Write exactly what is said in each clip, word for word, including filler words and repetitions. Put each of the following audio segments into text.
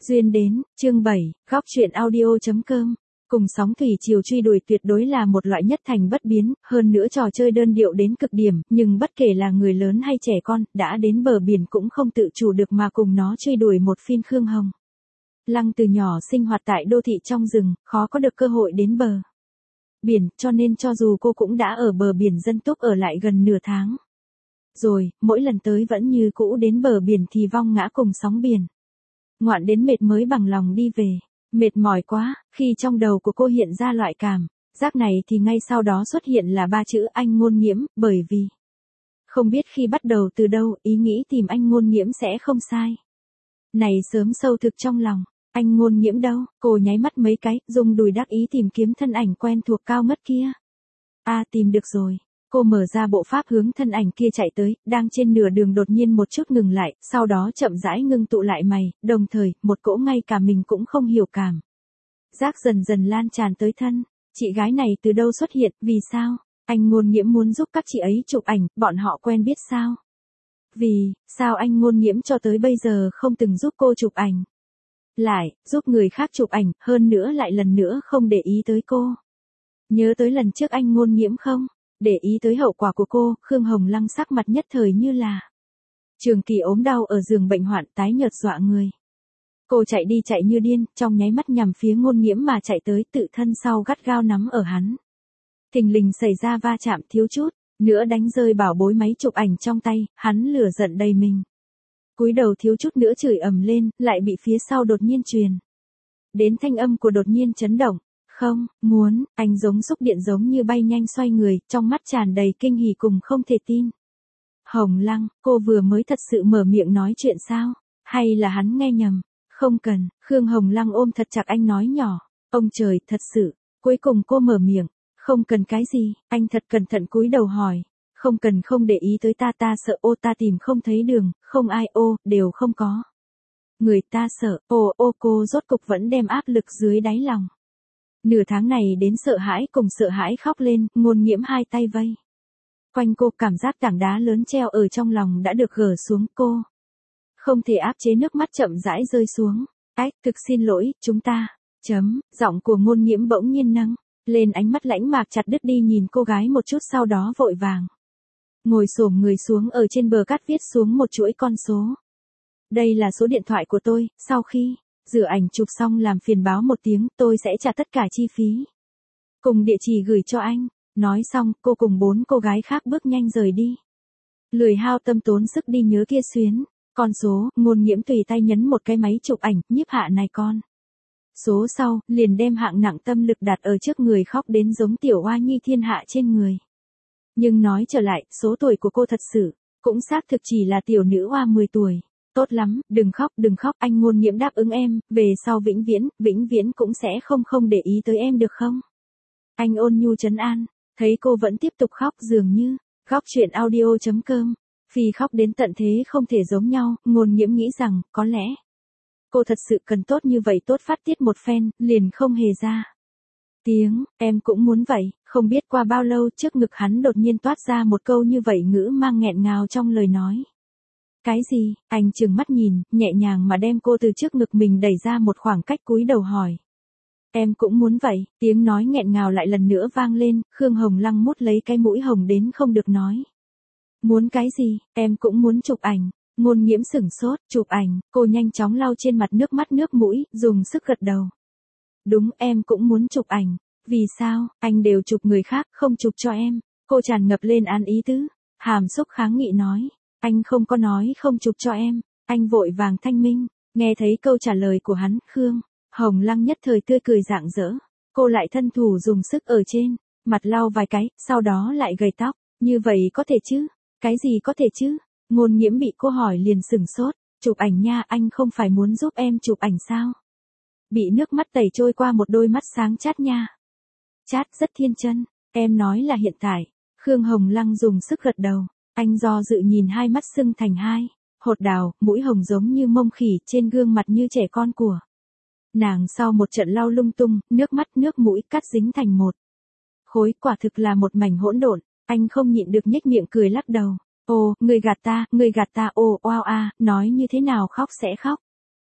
Duyên đến, chương bảy, góc truyện audio.com. Cùng sóng thủy triều truy đuổi tuyệt đối là một loại nhất thành bất biến, hơn nữa trò chơi đơn điệu đến cực điểm, nhưng bất kể là người lớn hay trẻ con, đã đến bờ biển cũng không tự chủ được mà cùng nó truy đuổi một phiên Khương Hồng. Lăng từ nhỏ sinh hoạt tại đô thị trong rừng, khó có được cơ hội đến bờ biển, cho nên cho dù cô cũng đã ở bờ biển dân túc ở lại gần nửa tháng. Rồi, mỗi lần tới vẫn như cũ đến bờ biển thì vong ngã cùng sóng biển. Ngoạn đến mệt mới bằng lòng đi về. Mệt mỏi quá, khi trong đầu của cô hiện ra loại cảm giác này thì ngay sau đó xuất hiện là ba chữ anh Ngôn Nghiễm, bởi vì không biết khi bắt đầu từ đâu, ý nghĩ tìm anh Ngôn Nghiễm sẽ không sai. Này sớm sâu thực trong lòng, anh Ngôn Nghiễm đâu, cô nháy mắt mấy cái, dùng đùi đắc ý tìm kiếm thân ảnh quen thuộc cao ngất kia. À tìm được rồi. Cô mở ra bộ pháp hướng thân ảnh kia chạy tới, đang trên nửa đường đột nhiên một chút ngừng lại, sau đó chậm rãi ngưng tụ lại mày, đồng thời, một cỗ ngay cả mình cũng không hiểu cảm giác dần dần lan tràn tới thân. Chị gái này từ đâu xuất hiện, vì sao? Anh Ngôn Nghiễm muốn giúp các chị ấy chụp ảnh, bọn họ quen biết sao? Vì, sao anh Ngôn Nghiễm cho tới bây giờ không từng giúp cô chụp ảnh? Lại, giúp người khác chụp ảnh, hơn nữa lại lần nữa không để ý tới cô. Nhớ tới lần trước anh Ngôn Nghiễm không? Để ý tới hậu quả của cô, Khương Hồng Lăng sắc mặt nhất thời như là trường kỳ ốm đau ở giường bệnh hoạn, tái nhợt dọa người. Cô chạy đi chạy như điên, trong nháy mắt nhằm phía Ngôn Nghiễm mà chạy tới, tự thân sau gắt gao nắm ở hắn. Thình lình xảy ra va chạm thiếu chút nữa đánh rơi bảo bối máy chụp ảnh trong tay, hắn lửa giận đầy mình. Cúi đầu thiếu chút nữa chửi ầm lên, lại bị phía sau đột nhiên truyền đến thanh âm của đột nhiên chấn động. Không, muốn, anh giống xúc điện giống như bay nhanh xoay người, trong mắt tràn đầy kinh hỉ cùng không thể tin. Hồng Lăng, cô vừa mới thật sự mở miệng nói chuyện sao? Hay là hắn nghe nhầm? Không cần, Khương Hồng Lăng ôm thật chặt anh nói nhỏ. Ông trời, thật sự. Cuối cùng cô mở miệng. Không cần cái gì, anh thật cẩn thận cúi đầu hỏi. Không cần không để ý tới ta, ta sợ ô ta tìm không thấy đường, không ai ô, đều không có. Người ta sợ, ô ô cô rốt cục vẫn đem áp lực dưới đáy lòng. Nửa tháng này đến sợ hãi cùng sợ hãi khóc lên, Ngôn Nghiễm hai tay vây quanh cô, cảm giác tảng đá lớn treo ở trong lòng đã được gỡ xuống, cô không thể áp chế nước mắt chậm rãi rơi xuống. Ách, thực xin lỗi, chúng ta, chấm, giọng của Ngôn Nghiễm bỗng nhiên nâng lên, ánh mắt lãnh mạc chặt đứt đi nhìn cô gái một chút, sau đó vội vàng ngồi xổm người xuống ở trên bờ cát viết xuống một chuỗi con số. Đây là số điện thoại của tôi, sau khi rửa ảnh chụp xong làm phiền báo một tiếng, tôi sẽ trả tất cả chi phí cùng địa chỉ gửi cho anh. Nói xong, cô cùng bốn cô gái khác bước nhanh rời đi. Lười hao tâm tốn sức đi nhớ kia xuyến con số, Ngôn Nghiễm tùy tay nhấn một cái máy chụp ảnh, nhiếp hạ này con số sau, liền đem hạng nặng tâm lực đặt ở trước người, khóc đến giống tiểu oa nhi thiên hạ trên người. Nhưng nói trở lại, số tuổi của cô thật sự cũng xác thực chỉ là tiểu nữ oa mười tuổi. Tốt lắm, đừng khóc, đừng khóc, anh Ngôn Nghiễm đáp ứng em, về sau vĩnh viễn, vĩnh viễn cũng sẽ không không để ý tới em được không? Anh ôn nhu trấn an, thấy cô vẫn tiếp tục khóc dường như, góc truyện audio.com, Phi khóc đến tận thế không thể giống nhau, Ngôn Nghiễm nghĩ rằng, có lẽ, cô thật sự cần tốt như vậy tốt phát tiết một phen, liền không hề ra tiếng, em cũng muốn vậy, không biết qua bao lâu trước ngực hắn đột nhiên toát ra một câu như vậy ngữ mang nghẹn ngào trong lời nói. Cái gì? Anh trừng mắt nhìn, nhẹ nhàng mà đem cô từ trước ngực mình đẩy ra một khoảng cách, cúi đầu hỏi. Em cũng muốn vậy, tiếng nói nghẹn ngào lại lần nữa vang lên, Khương Hồng Lăng mút lấy cái mũi hồng đến không được nói. Muốn cái gì? Em cũng muốn chụp ảnh. Ngôn Nghiễm sửng sốt, chụp ảnh, cô nhanh chóng lau trên mặt nước mắt nước mũi, dùng sức gật đầu. Đúng, em cũng muốn chụp ảnh. Vì sao? Anh đều chụp người khác, không chụp cho em. Cô tràn ngập lên án ý tứ, hàm xúc kháng nghị nói. Anh không có nói không chụp cho em, anh vội vàng thanh minh. Nghe thấy câu trả lời của hắn, Khương Hồng Lăng nhất thời tươi cười rạng rỡ. Cô lại thân thủ dùng sức ở trên mặt lau vài cái, sau đó lại gầy tóc. Như vậy có thể chứ? Cái gì có thể chứ? Ngôn Nghiễm bị cô hỏi liền sửng sốt. Chụp ảnh nha, anh không phải muốn giúp em chụp ảnh sao? Bị nước mắt tẩy trôi qua một đôi mắt sáng chát nha. Chát rất thiên chân, em nói là hiện tại. Khương Hồng Lăng dùng sức gật đầu. Anh do dự nhìn hai mắt sưng thành hai hột đào, mũi hồng giống như mông khỉ, trên gương mặt như trẻ con của nàng sau một trận lau lung tung, nước mắt nước mũi cắt dính thành một khối, quả thực là một mảnh hỗn độn. Anh không nhịn được nhếch miệng cười lắc đầu. Ô, người gạt ta, người gạt ta, ô, oao a, nói như thế nào khóc sẽ khóc.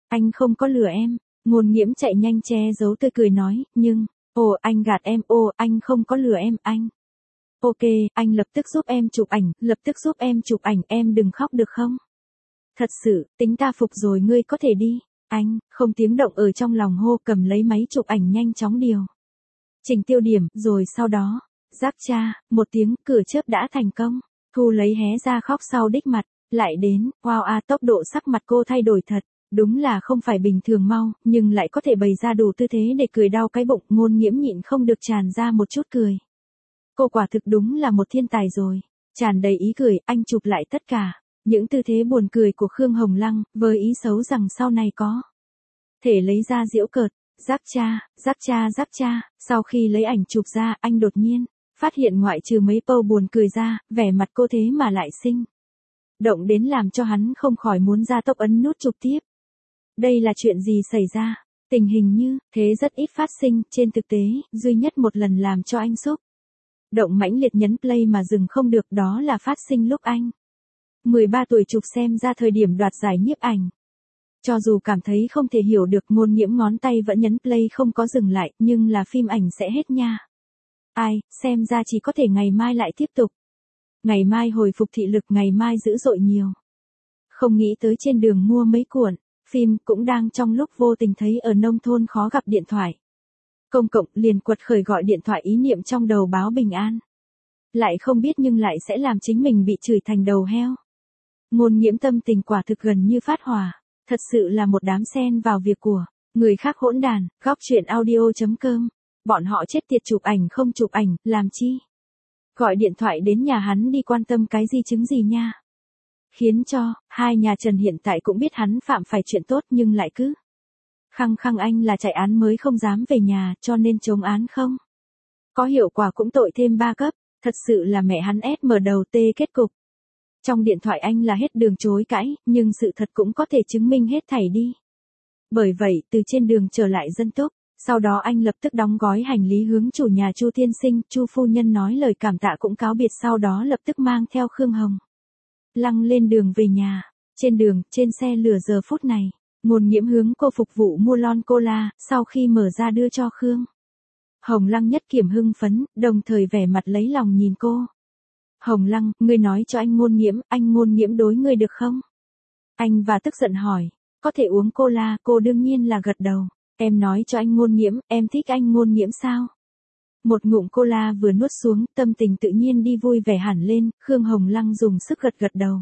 Anh không có lừa em. Ngôn Nghiễm chạy nhanh che giấu tươi cười nói, nhưng, ồ anh gạt em, ồ anh không có lừa em, anh. Ok, anh lập tức giúp em chụp ảnh, lập tức giúp em chụp ảnh, em đừng khóc được không? Thật sự, tính ta phục rồi, ngươi có thể đi. Anh, không tiếng động ở trong lòng hô, cầm lấy máy chụp ảnh nhanh chóng điều chỉnh tiêu điểm, rồi sau đó, rắc cha, một tiếng, cửa chớp đã thành công. Thu lấy hé ra khóc sau đích mặt, lại đến, wow a tốc độ sắc mặt cô thay đổi thật, đúng là không phải bình thường mau, nhưng lại có thể bày ra đủ tư thế để cười đau cái bụng. Ngôn Nghiễm nhịn không được tràn ra một chút cười. Cô quả thực đúng là một thiên tài rồi, tràn đầy ý cười, anh chụp lại tất cả những tư thế buồn cười của Khương Hồng Lăng, với ý xấu rằng sau này có thể lấy ra giễu cợt. Rắc cha, rắc cha, rắc cha, sau khi lấy ảnh chụp ra, anh đột nhiên phát hiện ngoại trừ mấy câu buồn cười ra, vẻ mặt cô thế mà lại sinh động đến làm cho hắn không khỏi muốn ra tốc ấn nút chụp tiếp. Đây là chuyện gì xảy ra? Tình hình như thế rất ít phát sinh, trên thực tế, duy nhất một lần làm cho anh xúc động mãnh liệt nhấn play mà dừng không được, đó là phát sinh lúc anh mười ba tuổi chụp xem ra thời điểm đoạt giải nhiếp ảnh. Cho dù cảm thấy không thể hiểu được, Ngôn Nghiễm ngón tay vẫn nhấn play không có dừng lại, nhưng là phim ảnh sẽ hết nha. Ai, xem ra chỉ có thể ngày mai lại tiếp tục. Ngày mai hồi phục thị lực, ngày mai dữ dội nhiều. Không nghĩ tới trên đường mua mấy cuộn phim cũng đang trong lúc vô tình thấy ở nông thôn khó gặp điện thoại công cộng, liền quật khởi gọi điện thoại, ý niệm trong đầu báo bình an. Lại không biết nhưng lại sẽ làm chính mình bị chửi thành đầu heo. Ngôn Nghiễm tâm tình quả thực gần như phát hỏa. Thật sự là một đám xen vào việc của người khác hỗn đàn. Góc truyện audio chấm com. Bọn họ chết tiệt, chụp ảnh không chụp ảnh, làm chi? Gọi điện thoại đến nhà hắn đi, quan tâm cái gì chứng gì nha. Khiến cho, hai nhà Trần hiện tại cũng biết hắn phạm phải chuyện tốt nhưng lại cứ khăng khăng anh là chạy án mới không dám về nhà, cho nên chống án không có hiệu quả cũng tội thêm ba cấp. Thật sự là mẹ hắn ép mở đầu tê kết cục. Trong điện thoại anh là hết đường chối cãi, nhưng sự thật cũng có thể chứng minh hết thảy đi. Bởi vậy, từ trên đường trở lại Dân Túc, sau đó anh lập tức đóng gói hành lý hướng chủ nhà Chu tiên sinh, Chu phu nhân nói lời cảm tạ cũng cáo biệt, sau đó lập tức mang theo Khương Hồng Lăng lên đường về nhà. Trên đường, trên xe lửa giờ phút này, Ngôn Nghiễm hướng cô phục vụ mua lon cola, sau khi mở ra đưa cho Khương Hồng Lăng, nhất kiểm hưng phấn, đồng thời vẻ mặt lấy lòng nhìn cô. Hồng Lăng, ngươi nói cho anh Ngôn Nghiễm, anh Ngôn Nghiễm đối ngươi được không? Anh và tức giận hỏi, có thể uống cola, cô đương nhiên là gật đầu. Em nói cho anh Ngôn Nghiễm, em thích anh Ngôn Nghiễm sao? Một ngụm cola vừa nuốt xuống, tâm tình tự nhiên đi vui vẻ hẳn lên, Khương Hồng Lăng dùng sức gật gật đầu.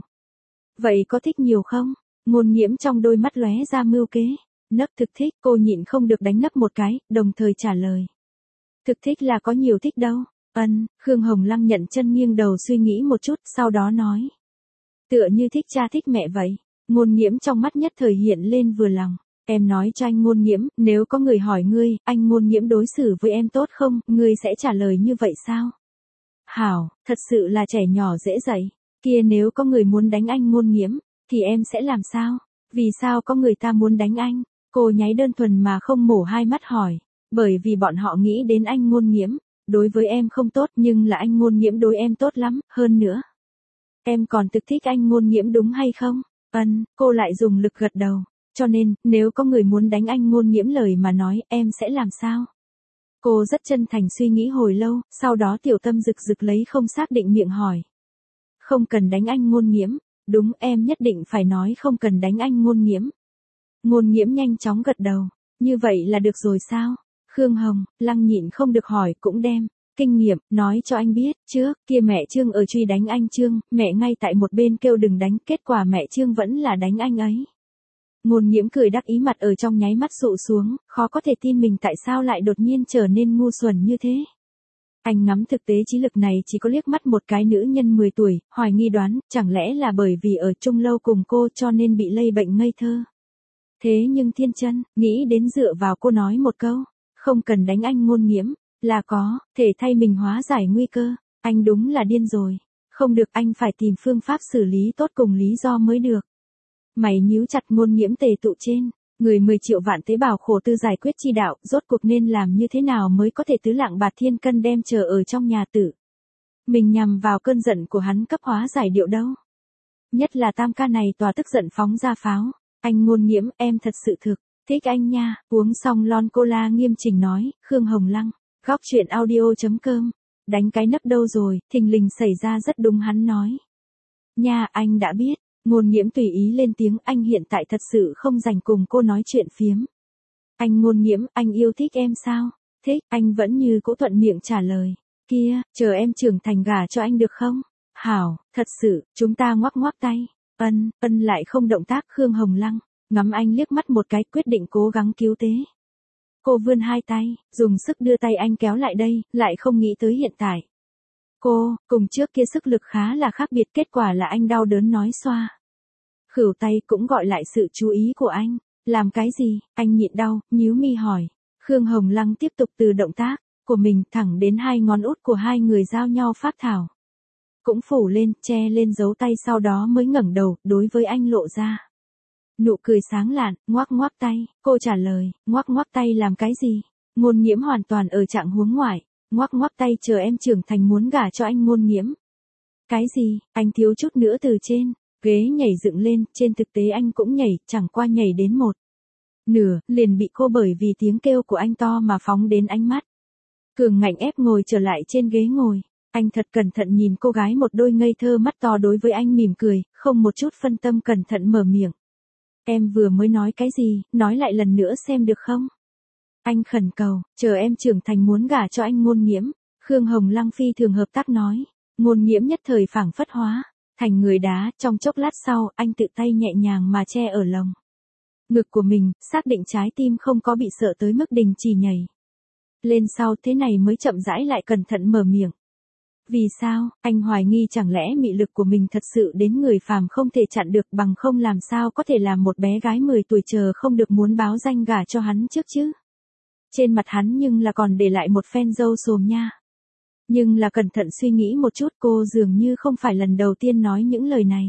Vậy có thích nhiều không? Ngôn Nghiễm trong đôi mắt lóe ra mưu kế. Nấc thực thích, cô nhịn không được đánh nấc một cái, đồng thời trả lời. Thực thích là có nhiều thích đâu. Ân, Khương Hồng Lăng nhận chân nghiêng đầu suy nghĩ một chút, sau đó nói. Tựa như thích cha thích mẹ vậy. Ngôn Nghiễm trong mắt nhất thời hiện lên vừa lòng. Em nói cho anh Ngôn Nghiễm, nếu có người hỏi ngươi, anh Ngôn Nghiễm đối xử với em tốt không, ngươi sẽ trả lời như vậy sao? Hảo, thật sự là trẻ nhỏ dễ dạy. Kia nếu có người muốn đánh anh Ngôn Nghiễm, thì em sẽ làm sao? Vì sao có người ta muốn đánh anh? Cô nháy đơn thuần mà không mổ hai mắt hỏi. Bởi vì bọn họ nghĩ đến anh Ngôn Nghiễm đối với em không tốt, nhưng là anh Ngôn Nghiễm đối em tốt lắm, hơn nữa. Em còn thực thích anh Ngôn Nghiễm đúng hay không? Ân, cô lại dùng lực gật đầu. Cho nên, nếu có người muốn đánh anh Ngôn Nghiễm lời mà nói, em sẽ làm sao? Cô rất chân thành suy nghĩ hồi lâu, sau đó tiểu tâm rực rực lấy không xác định miệng hỏi. Không cần đánh anh Ngôn Nghiễm, đúng, em nhất định phải nói không cần đánh anh Ngôn Nghiễm. Ngôn Nghiễm nhanh chóng gật đầu, như vậy là được rồi sao? Khương Hồng Lăng nhịn không được hỏi, cũng đem kinh nghiệm nói cho anh biết, trước kia mẹ Trương ở truy đánh anh Trương, mẹ ngay tại một bên kêu đừng đánh, kết quả mẹ Trương vẫn là đánh anh ấy. Ngôn Nghiễm cười đắc ý, mặt ở trong nháy mắt sụ xuống, khó có thể tin mình tại sao lại đột nhiên trở nên ngu xuẩn như thế. Anh ngắm thực tế trí lực này chỉ có liếc mắt một cái nữ nhân mười tuổi, hoài nghi đoán, chẳng lẽ là bởi vì ở chung lâu cùng cô cho nên bị lây bệnh ngây thơ. Thế nhưng thiên chân, nghĩ đến dựa vào cô nói một câu, không cần đánh anh Ngôn Nghiễm, là có thể thay mình hóa giải nguy cơ. Anh đúng là điên rồi. Không được, anh phải tìm phương pháp xử lý tốt cùng lý do mới được. Mày nhíu chặt, Ngôn Nghiễm tề tụ trên người mười triệu vạn tế bào khổ tư giải quyết chi đạo, rốt cuộc nên làm như thế nào mới có thể tứ lạng bạt thiên cân đem chờ ở trong nhà tử. Mình nhằm vào cơn giận của hắn cấp hóa giải điệu đâu. Nhất là tam ca này tòa tức giận phóng ra pháo. Anh Ngôn Nghiễm, em thật sự thực, thích anh nha, uống xong lon cola nghiêm chỉnh nói, Khương Hồng Lăng, góc chuyện audio.com, đánh cái nấc đâu rồi, thình lình xảy ra rất đúng hắn nói. Nha, anh đã biết, Ngôn Nghiễm tùy ý lên tiếng, anh hiện tại thật sự không rảnh cùng cô nói chuyện phiếm. Anh Ngôn Nghiễm, anh yêu thích em sao? Thích, anh vẫn như cũ thuận miệng trả lời. Kia, chờ em trưởng thành gả cho anh được không? Hảo, thật sự, chúng ta ngoắc ngoắc tay. Ân, ân lại không động tác. Khương Hồng Lăng, ngắm anh liếc mắt một cái, quyết định cố gắng cứu tế. Cô vươn hai tay, dùng sức đưa tay anh kéo lại đây, lại không nghĩ tới hiện tại. Cô, cùng trước kia sức lực khá là khác biệt, kết quả là anh đau đớn nói xoa. Khửu tay cũng gọi lại sự chú ý của anh. Làm cái gì? Anh nhịn đau, nhíu mi hỏi. Khương Hồng Lăng tiếp tục từ động tác của mình thẳng đến hai ngón út của hai người giao nhau phác thảo. Cũng phủ lên, che lên dấu tay, sau đó mới ngẩng đầu, đối với anh lộ ra. Nụ cười sáng lạn, ngoắc ngoắc tay, cô trả lời, ngoắc ngoắc tay làm cái gì? Ngôn Nghiễm hoàn toàn ở trạng huống ngoại, ngoắc ngoắc tay chờ em trưởng thành muốn gả cho anh. Ngôn Nghiễm. Cái gì? Anh thiếu chút nữa từ trên ghế nhảy dựng lên, trên thực tế anh cũng nhảy, chẳng qua nhảy đến một nửa, liền bị cô bởi vì tiếng kêu của anh to mà phóng đến ánh mắt. Cường ngạnh ép ngồi trở lại trên ghế ngồi. Anh thật cẩn thận nhìn cô gái, một đôi ngây thơ mắt to đối với anh mỉm cười, không một chút phân tâm, cẩn thận mở miệng. Em vừa mới nói cái gì, nói lại lần nữa xem được không? Anh khẩn cầu, chờ em trưởng thành muốn gả cho anh. Ngôn Nghiễm. Khương Hồng Lăng phi thường hợp tác nói. Ngôn Nghiễm nhất thời phảng phất hóa thành người đá, trong chốc lát sau, anh tự tay nhẹ nhàng mà che ở lồng ngực của mình, xác định trái tim không có bị sợ tới mức đình chỉ nhảy lên sau, thế này mới chậm rãi lại cẩn thận mở miệng. Vì sao? Anh hoài nghi chẳng lẽ mị lực của mình thật sự đến người phàm không thể chặn được, bằng không làm sao có thể làm một bé gái mười tuổi chờ không được muốn báo danh gả cho hắn trước chứ. Trên mặt hắn nhưng là còn để lại một phen râu xồm nha. Nhưng là cẩn thận suy nghĩ một chút, cô dường như không phải lần đầu tiên nói những lời này.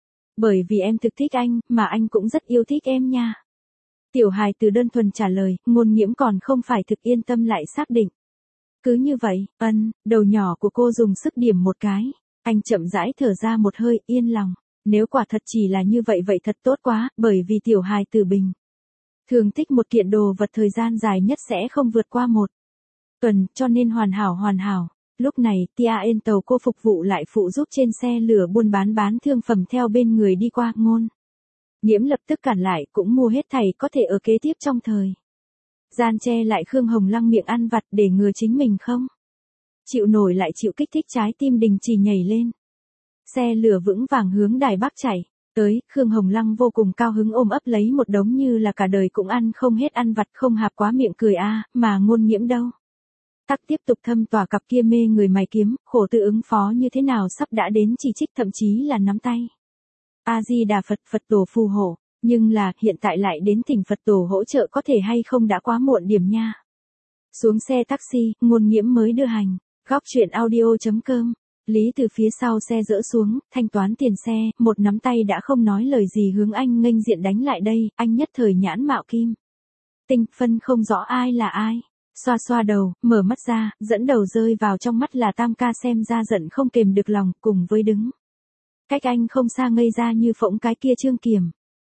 Bởi vì em thực thích anh, mà anh cũng rất yêu thích em nha. Tiểu hài từ đơn thuần trả lời, Ngôn Nghiễm còn không phải thực yên tâm lại xác định. Cứ như vậy, ân, đầu nhỏ của cô dùng sức điểm một cái. Anh chậm rãi thở ra một hơi, yên lòng. Nếu quả thật chỉ là như vậy vậy thật tốt quá, bởi vì tiểu hài từ bình thường thích một kiện đồ vật thời gian dài nhất sẽ không vượt qua một tuần, cho nên hoàn hảo hoàn hảo. Lúc này, Tia En tàu cô phục vụ lại phụ giúp trên xe lửa buôn bán bán thương phẩm theo bên người đi qua. Ngôn Nghiễm lập tức cản lại, cũng mua hết thảy có thể ở kế tiếp trong thời gian che lại Khương Hồng Lăng miệng ăn vặt để ngừa chính mình không chịu nổi lại chịu kích thích, trái tim đình chỉ nhảy lên. Xe lửa vững vàng hướng Đài Bắc chạy tới, Khương Hồng Lăng vô cùng cao hứng ôm ấp lấy một đống như là cả đời cũng ăn không hết ăn vặt, không hạp quá miệng cười a, mà Ngôn Nghiễm đâu? Tắc tiếp tục thâm tỏa cặp kia mê người mày kiếm, khổ tự ứng phó như thế nào sắp đã đến chỉ trích, thậm chí là nắm tay. A Di Đà Phật, Phật tổ phù hộ, nhưng là hiện tại lại đến thỉnh Phật tổ hỗ trợ, có thể hay không đã quá muộn điểm nha. Xuống xe taxi, Ngôn Nghiễm mới đưa hành. Góc chuyện audio.com. Lý từ phía sau xe dỡ xuống, thanh toán tiền xe, một nắm tay đã không nói lời gì hướng anh nghênh diện đánh lại đây, anh nhất thời nhãn mạo kim tinh, phân không rõ ai là ai. Xoa xoa đầu, mở mắt ra, dẫn đầu rơi vào trong mắt là Tam ca, xem ra giận không kềm được lòng, cùng với đứng cách anh không xa ngây ra như phỗng cái kia Trương Kiềm.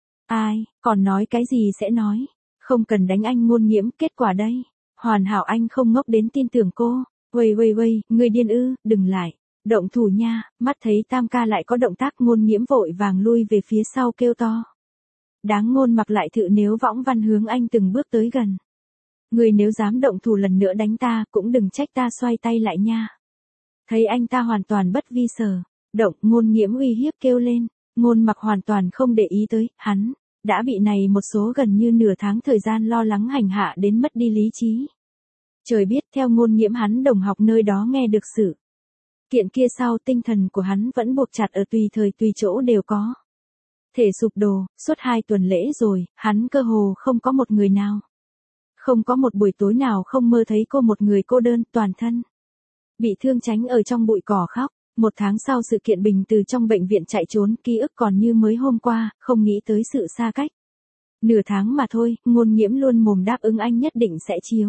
Ai, còn nói cái gì sẽ nói, không cần đánh anh. Ngôn Nghiễm, kết quả đây. Hoàn hảo, anh không ngốc đến tin tưởng cô. Uầy uầy uầy, người điên ư, đừng lại động thủ nha. Mắt thấy Tam ca lại có động tác, Ngôn Nghiễm vội vàng lui về phía sau kêu to. Đáng ngôn mặc lại thự, nếu võng văn hướng anh từng bước tới gần. Người nếu dám động thủ lần nữa đánh ta, cũng đừng trách ta xoay tay lại nha. Thấy anh ta hoàn toàn bất vi sở động, Ngôn Nghiễm uy hiếp kêu lên. Ngôn mặc hoàn toàn không để ý tới, hắn đã bị này một số gần như nửa tháng thời gian lo lắng hành hạ đến mất đi lý trí. Trời biết, theo Ngôn Nghiễm hắn đồng học nơi đó nghe được sự kiện kia sau, tinh thần của hắn vẫn buộc chặt ở tùy thời tùy chỗ đều có thể sụp đổ. Suốt hai tuần lễ rồi, hắn cơ hồ không có một người nào, không có một buổi tối nào không mơ thấy cô, một người cô đơn, toàn thân bị thương, tránh ở trong bụi cỏ khóc. Một tháng sau sự kiện Bình từ trong bệnh viện chạy trốn, ký ức còn như mới hôm qua, không nghĩ tới sự xa cách. Nửa tháng mà thôi, Ngôn Nghiễm luôn mồm đáp ứng anh nhất định sẽ chiếu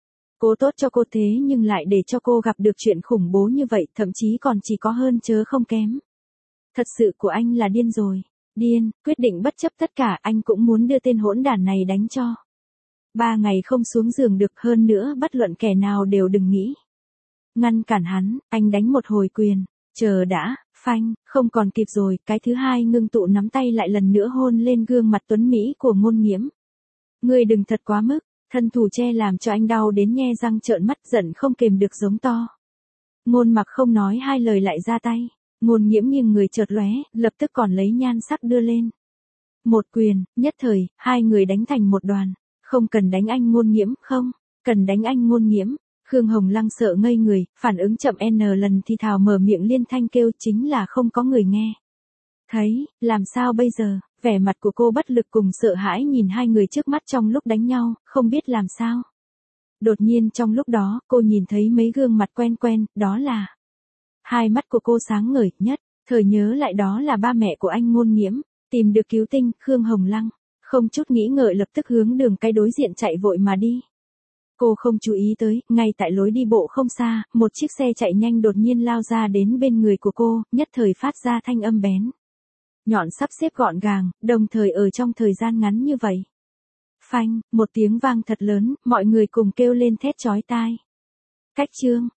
cố tốt cho cô, thế nhưng lại để cho cô gặp được chuyện khủng bố như vậy, thậm chí còn chỉ có hơn chớ không kém. Thật sự của anh là điên rồi. Điên, quyết định bất chấp tất cả anh cũng muốn đưa tên hỗn đản này đánh cho. Ba ngày không xuống giường được, hơn nữa bất luận kẻ nào đều đừng nghĩ ngăn cản hắn, anh đánh một hồi quyền. Chờ đã, phanh, không còn kịp rồi, cái thứ hai ngưng tụ nắm tay lại lần nữa hôn lên gương mặt tuấn Mỹ của Ngôn Nghiễm. Ngươi đừng thật quá mức, thân thủ che làm cho anh đau đến nhe răng trợn mắt, giận không kềm được giống to. Ngôn Mặc không nói hai lời lại ra tay, Ngôn Nghiễm nghiêng người chợt lóe, lập tức còn lấy nhan sắc đưa lên. Một quyền, nhất thời, hai người đánh thành một đoàn. Không cần đánh anh Ngôn Nghiễm, không, cần đánh anh Ngôn Nghiễm. Khương Hồng Lăng sợ ngây người, phản ứng chậm n lần thì thào mở miệng liên thanh kêu, chính là không có người nghe. Thấy, làm sao bây giờ, vẻ mặt của cô bất lực cùng sợ hãi nhìn hai người trước mắt trong lúc đánh nhau, không biết làm sao. Đột nhiên trong lúc đó, cô nhìn thấy mấy gương mặt quen quen, đó là... Hai mắt của cô sáng ngời, nhất, thời nhớ lại đó là ba mẹ của anh Ngôn Nghiễm, tìm được cứu tinh, Khương Hồng Lăng. Không chút nghĩ ngợi lập tức hướng đường cái đối diện chạy vội mà đi. Cô không chú ý tới, ngay tại lối đi bộ không xa, một chiếc xe chạy nhanh đột nhiên lao ra đến bên người của cô, nhất thời phát ra thanh âm bén. Nhọn sắp xếp gọn gàng, đồng thời ở trong thời gian ngắn như vậy. Phanh, một tiếng vang thật lớn, mọi người cùng kêu lên thét chói tai. Cách chương.